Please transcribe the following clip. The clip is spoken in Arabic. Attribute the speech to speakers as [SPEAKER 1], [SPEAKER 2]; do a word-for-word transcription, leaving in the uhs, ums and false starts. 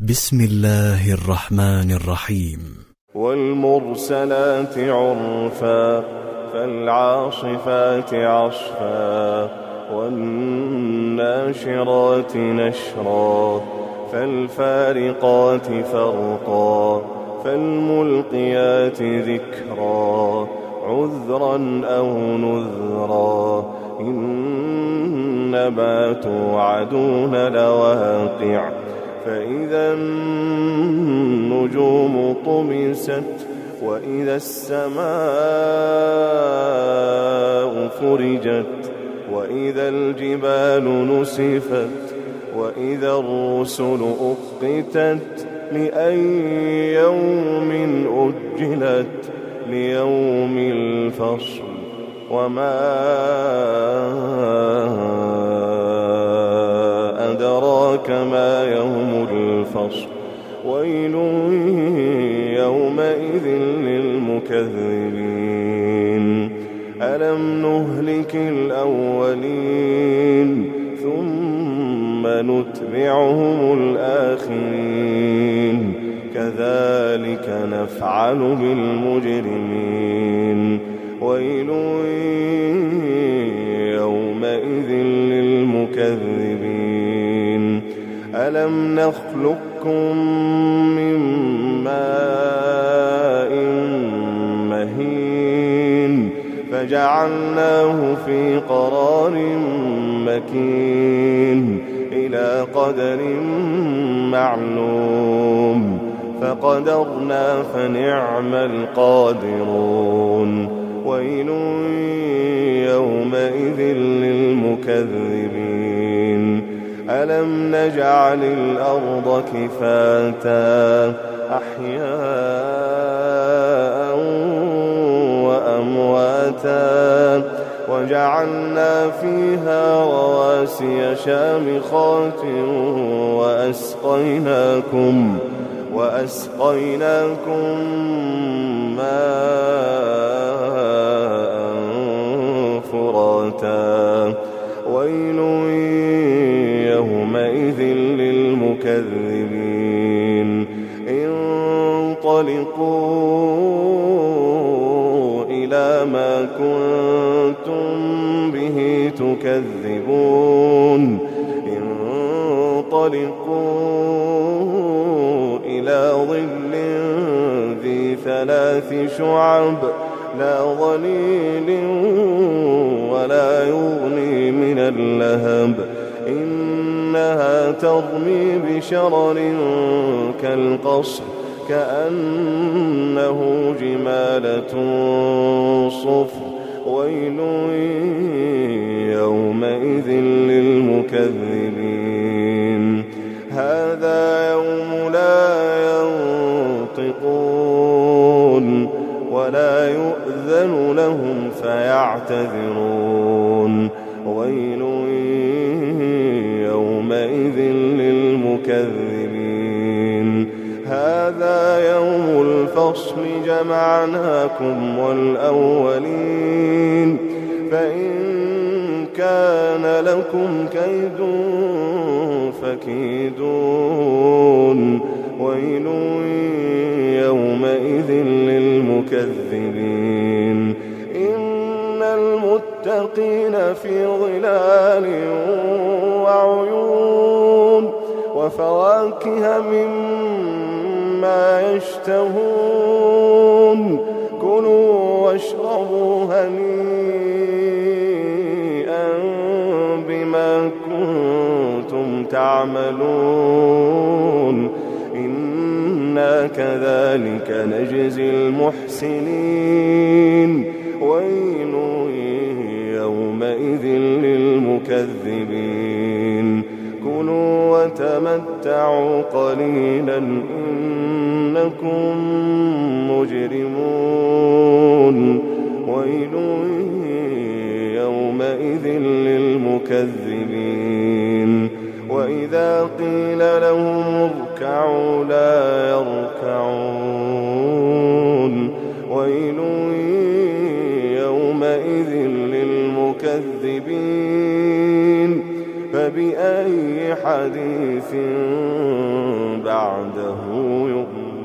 [SPEAKER 1] بسم الله الرحمن الرحيم.
[SPEAKER 2] والمرسلات عرفا فالعاصفات عصفا والناشرات نشرا فالفارقات فرقا فالملقيات ذكرا عذرا أو نذرا إنما توعدون لواقع فإذا النجوم طمست وإذا السماء فرجت وإذا الجبال نسفت وإذا الرسل أقتت لأي يوم أجلت ليوم الفصل وما أدراك ما يوم الفصل ويل يومئذ للمكذبين ألم نهلك الأولين ثم نتبعهم الآخرين كذلك نفعل بالمجرمين ويل يومئذ للمكذبين ألم نخلقكم من ماء مهين فجعلناه في قرار مكين إلى قدر معلوم فقدرنا فنعم القادرون ويل يومئذ للمكذبين ألم نجعل الأرض كفاتا أحياء وأمواتا وجعلنا فيها رواسي شامخات وأسقيناكم وأسقيناكم ماء فراتا ويل يومئذ للمكذبين انطلقوا إلى ما كنتم به تكذبون انطلقوا إلى ظل ذي ثلاث شعب لا ظليل ولا يغني من اللهب إنها ترمي بشرر كالقصر كأنه جمالة صفر ويل يومئذ للمكذبين هذا يوم لا ينطقون ولا يؤذن لهم فيعتذرون ويل يومئذ للمكذبين هذا يوم الفصل جمعناكم والأولين فإن كان لكم كيد فكيدون ويل يومئذ للمكذبين إن المتقين في ظلال وعيون وفواكه مما يشتهون كلوا واشربوا هنيئا بما كنتم تعملون إنا كذلك نجزي المحسنين ويل يومئذ للمكذبين كلوا وتمتعوا قليلا إنكم مجرمون ويل يومئذ للمكذبين وإذا قيل لهم اركعوا لا يركعون ويل يومئذ للمكذبين فبأي حديث بعده يؤمنون